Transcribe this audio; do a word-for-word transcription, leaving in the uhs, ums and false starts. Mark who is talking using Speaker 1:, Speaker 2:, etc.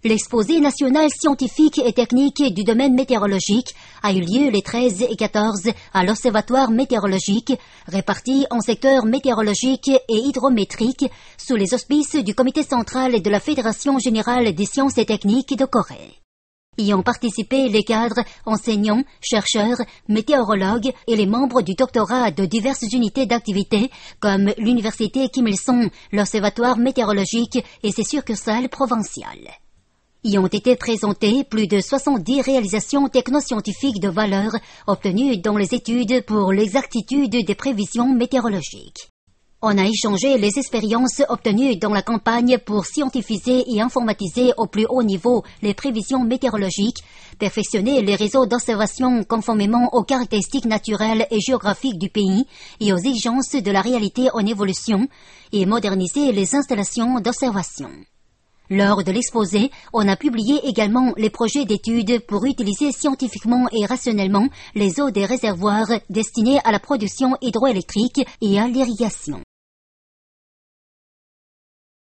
Speaker 1: L'exposé national scientifique et technique du domaine météorologique a eu lieu les treize et quatorze à l'Observatoire météorologique, réparti en secteurs météorologiques et hydrométriques, sous les auspices du Comité central de la Fédération générale des sciences et techniques de Corée. Y ont participé les cadres, enseignants, chercheurs, météorologues et les membres du doctorat de diverses unités d'activité comme l'Université Kim Il-sung, l'Observatoire météorologique et ses succursales provinciales. Y ont été présentées plus de soixante-dix réalisations technoscientifiques de valeur obtenues dans les études pour l'exactitude des prévisions météorologiques. On a échangé les expériences obtenues dans la campagne pour scientifiser et informatiser au plus haut niveau les prévisions météorologiques, perfectionner les réseaux d'observation conformément aux caractéristiques naturelles et géographiques du pays et aux exigences de la réalité en évolution, et moderniser les installations d'observation. Lors de l'exposé, on a publié également les projets d'études pour utiliser scientifiquement et rationnellement les eaux des réservoirs destinés à la production hydroélectrique et à l'irrigation.